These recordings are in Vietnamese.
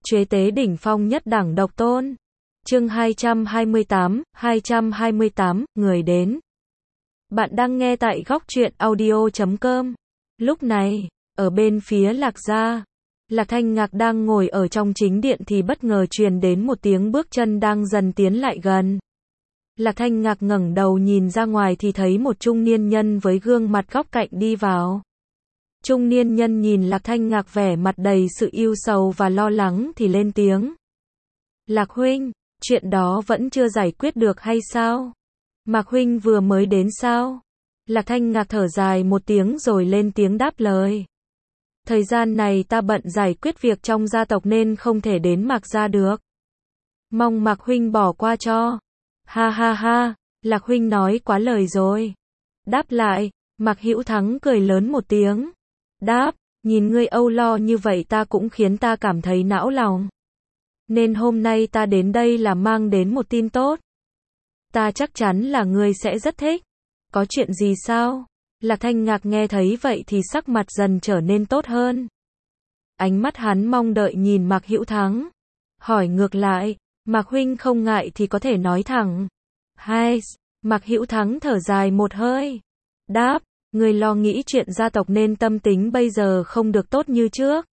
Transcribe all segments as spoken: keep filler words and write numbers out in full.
Chế tế đỉnh phong nhất đẳng độc tôn. Chương hai trăm hai mươi tám, hai trăm hai mươi tám, người đến. Bạn đang nghe tại góc truyện audio chấm com. Lúc này, ở bên phía Lạc gia, Lạc Thanh Ngạc đang ngồi ở trong chính điện thì bất ngờ truyền đến một tiếng bước chân đang dần tiến lại gần. Lạc Thanh Ngạc ngẩng đầu nhìn ra ngoài thì thấy một trung niên nhân với gương mặt góc cạnh đi vào. Trung niên nhân nhìn Lạc Thanh Ngạc vẻ mặt đầy sự ưu sầu và lo lắng thì lên tiếng. Lạc huynh, chuyện đó vẫn chưa giải quyết được hay sao? Mạc huynh vừa mới đến sao? Lạc Thanh Ngạc thở dài một tiếng rồi lên tiếng đáp lời. Thời gian này ta bận giải quyết việc trong gia tộc nên không thể đến Mạc gia được. Mong Mạc huynh bỏ qua cho. Ha ha ha, Lạc huynh nói quá lời rồi. Đáp lại, Mạc Hữu Thắng cười lớn một tiếng. Đáp, nhìn ngươi âu lo như vậy ta cũng khiến ta cảm thấy não lòng. Nên hôm nay ta đến đây là mang đến một tin tốt. Ta chắc chắn là ngươi sẽ rất thích. Có chuyện gì sao? Lạc Thanh Ngạc nghe thấy vậy thì sắc mặt dần trở nên tốt hơn. Ánh mắt hắn mong đợi nhìn Mạc Hữu Thắng. Hỏi ngược lại, Mạc huynh không ngại thì có thể nói thẳng. Hai, Mạc Hữu Thắng thở dài một hơi. Đáp, người lo nghĩ chuyện gia tộc nên tâm tính bây giờ không được tốt như trước.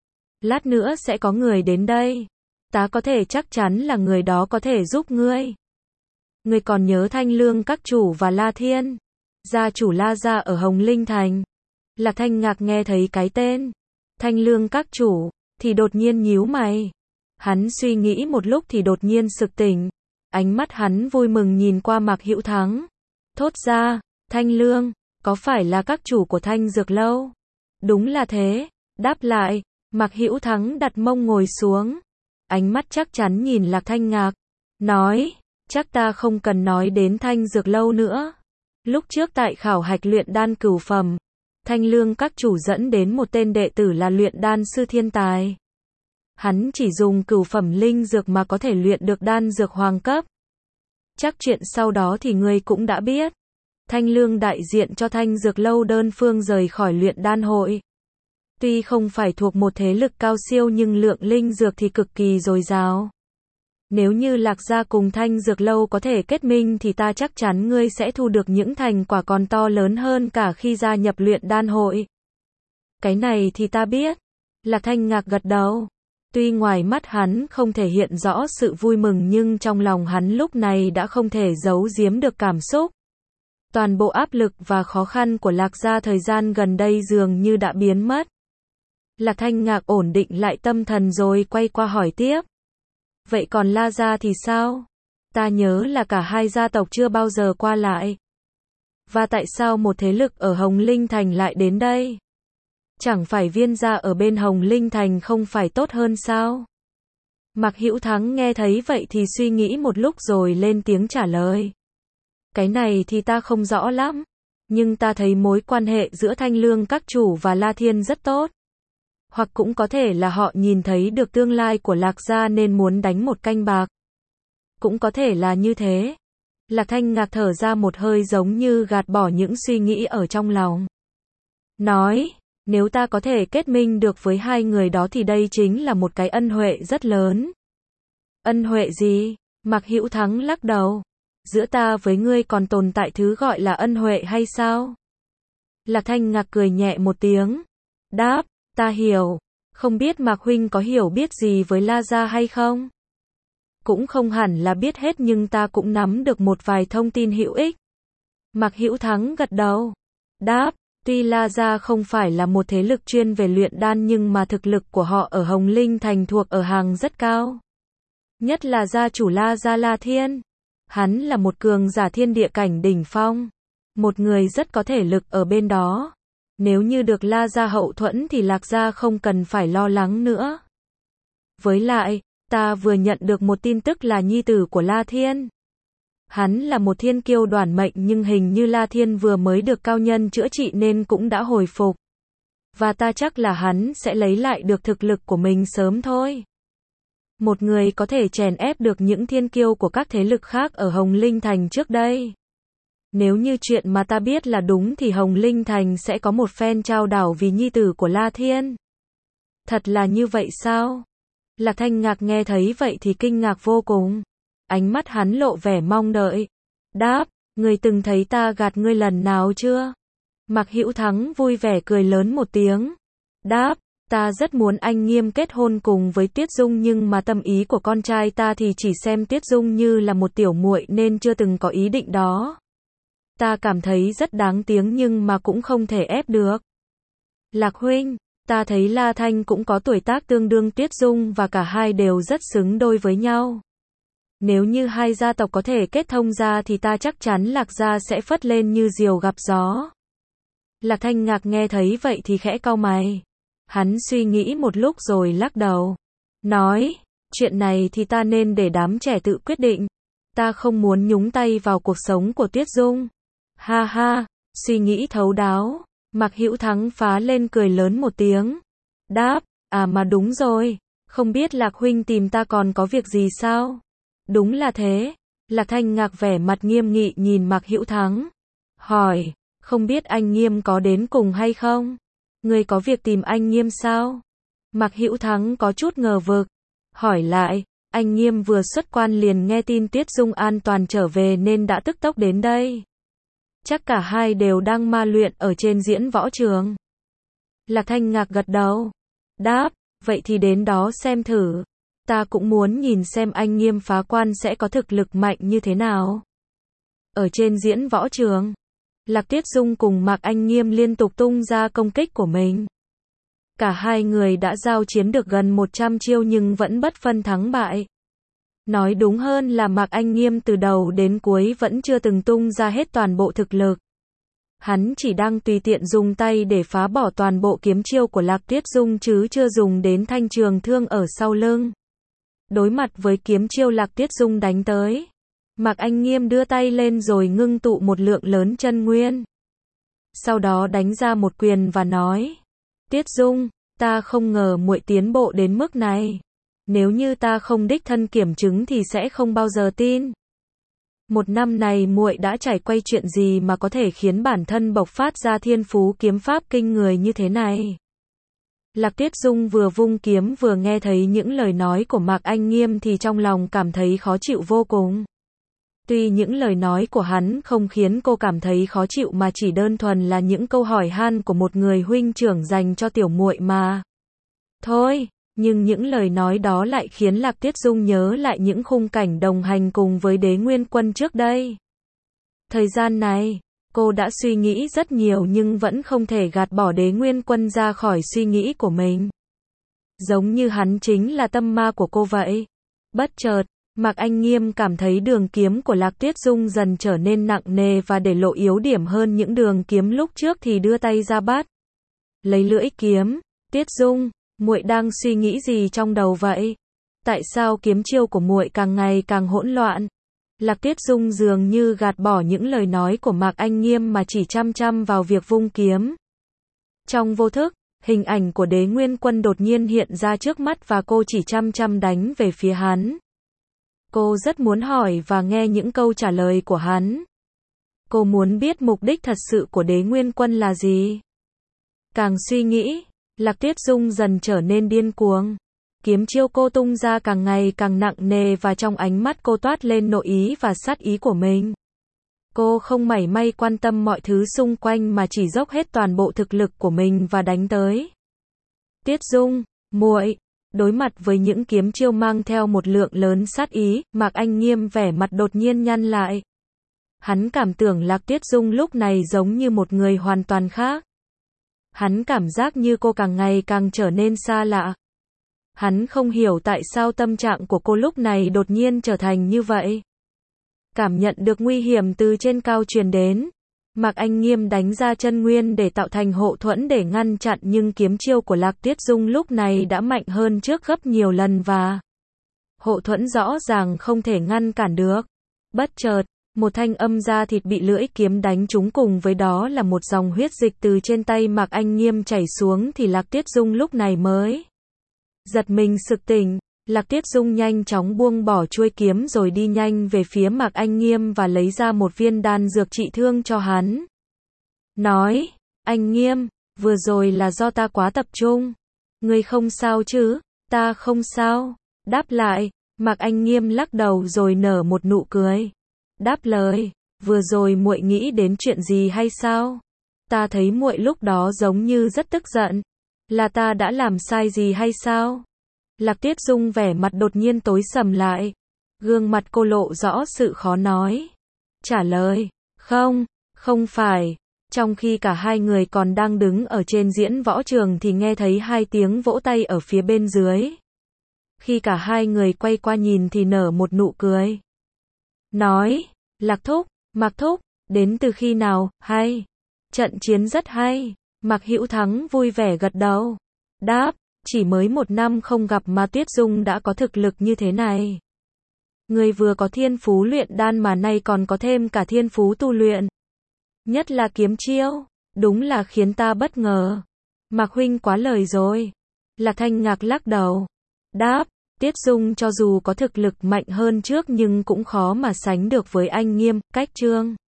Lát nữa sẽ có người đến đây. Ta có thể chắc chắn là người đó có thể giúp ngươi. Ngươi còn nhớ Thanh Lương các chủ và La Thiên, gia chủ La gia ở Hồng Linh Thành. Lạc Thanh Ngạc nghe thấy cái tên Thanh Lương các chủ thì đột nhiên nhíu mày. Hắn suy nghĩ một lúc thì đột nhiên sực tỉnh. Ánh mắt hắn vui mừng nhìn qua Mạc Hữu Thắng. Thốt ra, Thanh Lương, có phải là các chủ của Thanh Dược Lâu? Đúng là thế. Đáp lại, Mạc Hữu Thắng đặt mông ngồi xuống. Ánh mắt chắc chắn nhìn Lạc Thanh Ngạc. Nói, chắc ta không cần nói đến Thanh Dược Lâu nữa. Lúc trước tại khảo hạch luyện đan cửu phẩm, Thanh Lương các chủ dẫn đến một tên đệ tử là luyện đan sư thiên tài. Hắn chỉ dùng cửu phẩm linh dược mà có thể luyện được đan dược hoàng cấp. Chắc chuyện sau đó thì ngươi cũng đã biết. Thanh Lương đại diện cho Thanh Dược Lâu đơn phương rời khỏi luyện đan hội. Tuy không phải thuộc một thế lực cao siêu nhưng lượng linh dược thì cực kỳ dồi dào. Nếu như Lạc gia cùng Thanh Dược Lâu có thể kết minh thì ta chắc chắn ngươi sẽ thu được những thành quả còn to lớn hơn cả khi gia nhập luyện đan hội. Cái này thì ta biết. Lạc Thanh Ngạc gật đầu. Tuy ngoài mắt hắn không thể hiện rõ sự vui mừng nhưng trong lòng hắn lúc này đã không thể giấu giếm được cảm xúc. Toàn bộ áp lực và khó khăn của Lạc gia thời gian gần đây dường như đã biến mất. Lạc Thanh Ngạc ổn định lại tâm thần rồi quay qua hỏi tiếp. Vậy còn La gia thì sao? Ta nhớ là cả hai gia tộc chưa bao giờ qua lại. Và tại sao một thế lực ở Hồng Linh Thành lại đến đây? Chẳng phải Viên gia ở bên Hồng Linh Thành không phải tốt hơn sao? Mạc Hữu Thắng nghe thấy vậy thì suy nghĩ một lúc rồi lên tiếng trả lời. Cái này thì ta không rõ lắm. Nhưng ta thấy mối quan hệ giữa Thanh Lương các chủ và La Thiên rất tốt. Hoặc cũng có thể là họ nhìn thấy được tương lai của Lạc gia nên muốn đánh một canh bạc. Cũng có thể là như thế. Lạc Thanh Ngạc thở ra một hơi giống như gạt bỏ những suy nghĩ ở trong lòng. Nói, nếu ta có thể kết minh được với hai người đó thì đây chính là một cái ân huệ rất lớn. Ân huệ gì? Mạc Hữu Thắng lắc đầu. Giữa ta với ngươi còn tồn tại thứ gọi là ân huệ hay sao? Lạc Thanh Ngạc cười nhẹ một tiếng. Đáp, ta hiểu. Không biết Mạc huynh có hiểu biết gì với La gia hay không? Cũng không hẳn là biết hết nhưng ta cũng nắm được một vài thông tin hữu ích. Mạc Hữu Thắng gật đầu. Đáp, tuy La gia không phải là một thế lực chuyên về luyện đan nhưng mà thực lực của họ ở Hồng Linh Thành thuộc ở hàng rất cao. Nhất là gia chủ La gia La Thiên. Hắn là một cường giả thiên địa cảnh đỉnh phong. Một người rất có thể lực ở bên đó. Nếu như được La gia hậu thuẫn thì Lạc gia không cần phải lo lắng nữa. Với lại, ta vừa nhận được một tin tức là nhi tử của La Thiên. Hắn là một thiên kiêu đoản mệnh nhưng hình như La Thiên vừa mới được cao nhân chữa trị nên cũng đã hồi phục. Và ta chắc là hắn sẽ lấy lại được thực lực của mình sớm thôi. Một người có thể chèn ép được những thiên kiêu của các thế lực khác ở Hồng Linh Thành trước đây. Nếu như chuyện mà ta biết là đúng thì Hồng Linh Thành sẽ có một phen trao đảo vì nhi tử của La Thiên. Thật là như vậy sao? Lạc Thanh Ngạc nghe thấy vậy thì kinh ngạc vô cùng. Ánh mắt hắn lộ vẻ mong đợi. Đáp, ngươi từng thấy ta gạt ngươi lần nào chưa? Mạc Hữu Thắng vui vẻ cười lớn một tiếng. Đáp, ta rất muốn anh Nghiêm kết hôn cùng với Tiết Dung nhưng mà tâm ý của con trai ta thì chỉ xem Tiết Dung như là một tiểu muội nên chưa từng có ý định đó. Ta cảm thấy rất đáng tiếng nhưng mà cũng không thể ép được. Lạc huynh, ta thấy La Thanh cũng có tuổi tác tương đương Tiết Dung và cả hai đều rất xứng đôi với nhau. Nếu như hai gia tộc có thể kết thông ra thì ta chắc chắn Lạc gia sẽ phất lên như diều gặp gió. Lạc Thanh Ngạc nghe thấy vậy thì khẽ cau mày. Hắn suy nghĩ một lúc rồi lắc đầu. Nói, chuyện này thì ta nên để đám trẻ tự quyết định. Ta không muốn nhúng tay vào cuộc sống của Tiết Dung. Ha ha, suy nghĩ thấu đáo. Mạc Hữu Thắng phá lên cười lớn một tiếng. Đáp, à mà đúng rồi. Không biết Lạc huynh tìm ta còn có việc gì sao? Đúng là thế. Lạc Thanh Ngạc vẻ mặt nghiêm nghị nhìn Mạc Hữu Thắng. Hỏi, không biết anh Nghiêm có đến cùng hay không? Ngươi có việc tìm anh Nghiêm sao? Mạc Hữu Thắng có chút ngờ vực. Hỏi lại, anh Nghiêm vừa xuất quan liền nghe tin Tiết Dung an toàn trở về nên đã tức tốc đến đây. Chắc cả hai đều đang ma luyện ở trên diễn võ trường. Lạc Thanh Ngạc gật đầu. Đáp, vậy thì đến đó xem thử. Ta cũng muốn nhìn xem anh Nghiêm phá quan sẽ có thực lực mạnh như thế nào. Ở trên diễn võ trường, Lạc Tiết Dung cùng Mạc Anh Nghiêm liên tục tung ra công kích của mình. Cả hai người đã giao chiến được gần một trăm chiêu nhưng vẫn bất phân thắng bại. Nói đúng hơn là Mạc Anh Nghiêm từ đầu đến cuối vẫn chưa từng tung ra hết toàn bộ thực lực. Hắn chỉ đang tùy tiện dùng tay để phá bỏ toàn bộ kiếm chiêu của Lạc Tiết Dung chứ chưa dùng đến thanh trường thương ở sau lưng. Đối mặt với kiếm chiêu Lạc Tiết Dung đánh tới, Mạc Anh Nghiêm đưa tay lên rồi ngưng tụ một lượng lớn chân nguyên. Sau đó đánh ra một quyền và nói, Tiết Dung, ta không ngờ muội tiến bộ đến mức này. Nếu như ta không đích thân kiểm chứng thì sẽ không bao giờ tin. Một năm này muội đã trải qua chuyện gì mà có thể khiến bản thân bộc phát ra thiên phú kiếm pháp kinh người như thế này? Lạc Tiết Dung vừa vung kiếm vừa nghe thấy những lời nói của Mạc Anh Nghiêm thì trong lòng cảm thấy khó chịu vô cùng. Tuy những lời nói của hắn không khiến cô cảm thấy khó chịu mà chỉ đơn thuần là những câu hỏi han của một người huynh trưởng dành cho tiểu muội mà. Thôi, nhưng những lời nói đó lại khiến Lạc Tiết Dung nhớ lại những khung cảnh đồng hành cùng với Đế Nguyên Quân trước đây. Thời gian này, cô đã suy nghĩ rất nhiều nhưng vẫn không thể gạt bỏ Đế Nguyên Quân ra khỏi suy nghĩ của mình. Giống như hắn chính là tâm ma của cô vậy. Bất chợt, Mạc Anh Nghiêm cảm thấy đường kiếm của Lạc Tiết Dung dần trở nên nặng nề và để lộ yếu điểm hơn những đường kiếm lúc trước thì đưa tay ra bắt. Lấy lưỡi kiếm, Tiết Dung, muội đang suy nghĩ gì trong đầu vậy? Tại sao kiếm chiêu của muội càng ngày càng hỗn loạn? Lạc Tiết Dung dường như gạt bỏ những lời nói của Mạc Anh Nghiêm mà chỉ chăm chăm vào việc vung kiếm. Trong vô thức, hình ảnh của Đế Nguyên Quân đột nhiên hiện ra trước mắt và cô chỉ chăm chăm đánh về phía hắn. Cô rất muốn hỏi và nghe những câu trả lời của hắn. Cô muốn biết mục đích thật sự của Đế Nguyên Quân là gì. Càng suy nghĩ, Lạc Tiết Dung dần trở nên điên cuồng. Kiếm chiêu cô tung ra càng ngày càng nặng nề và trong ánh mắt cô toát lên nội ý và sát ý của mình. Cô không mảy may quan tâm mọi thứ xung quanh mà chỉ dốc hết toàn bộ thực lực của mình và đánh tới. Tiết Dung, muội. Đối mặt với những kiếm chiêu mang theo một lượng lớn sát ý, Mạc Anh Nghiêm vẻ mặt đột nhiên nhăn lại. Hắn cảm tưởng Lạc Tiết Dung lúc này giống như một người hoàn toàn khác. Hắn cảm giác như cô càng ngày càng trở nên xa lạ. Hắn không hiểu tại sao tâm trạng của cô lúc này đột nhiên trở thành như vậy. Cảm nhận được nguy hiểm từ trên cao truyền đến, Mạc Anh Nghiêm đánh ra chân nguyên để tạo thành hộ thuẫn để ngăn chặn nhưng kiếm chiêu của Lạc Tiết Dung lúc này đã mạnh hơn trước gấp nhiều lần và hộ thuẫn rõ ràng không thể ngăn cản được. Bất chợt, một thanh âm da thịt bị lưỡi kiếm đánh trúng cùng với đó là một dòng huyết dịch từ trên tay Mạc Anh Nghiêm chảy xuống thì Lạc Tiết Dung lúc này mới giật mình sực tỉnh. Lạc Tiết Dung nhanh chóng buông bỏ chuôi kiếm rồi đi nhanh về phía Mạc Anh Nghiêm và lấy ra một viên đan dược trị thương cho hắn. Nói, anh Nghiêm, vừa rồi là do ta quá tập trung. Ngươi không sao chứ? Ta không sao. Đáp lại, Mạc Anh Nghiêm lắc đầu rồi nở một nụ cười. Đáp lời, vừa rồi muội nghĩ đến chuyện gì hay sao? Ta thấy muội lúc đó giống như rất tức giận. Là ta đã làm sai gì hay sao? Lạc Tiết Dung vẻ mặt đột nhiên tối sầm lại. Gương mặt cô lộ rõ sự khó nói. Trả lời, không, không phải. Trong khi cả hai người còn đang đứng ở trên diễn võ trường thì nghe thấy hai tiếng vỗ tay ở phía bên dưới. Khi cả hai người quay qua nhìn thì nở một nụ cười. Nói, Lạc Thúc, Mạc Thúc, đến từ khi nào, hay? Trận chiến rất hay. Mạc Hữu Thắng vui vẻ gật đầu. Đáp, chỉ mới một năm không gặp mà Tuyết Dung đã có thực lực như thế này. Người vừa có thiên phú luyện đan mà nay còn có thêm cả thiên phú tu luyện. Nhất là kiếm chiêu, đúng là khiến ta bất ngờ. Mạc huynh quá lời rồi. Lạc Thanh Ngạc lắc đầu. Đáp, Tiết Dung cho dù có thực lực mạnh hơn trước nhưng cũng khó mà sánh được với anh Nghiêm, Cách Trương.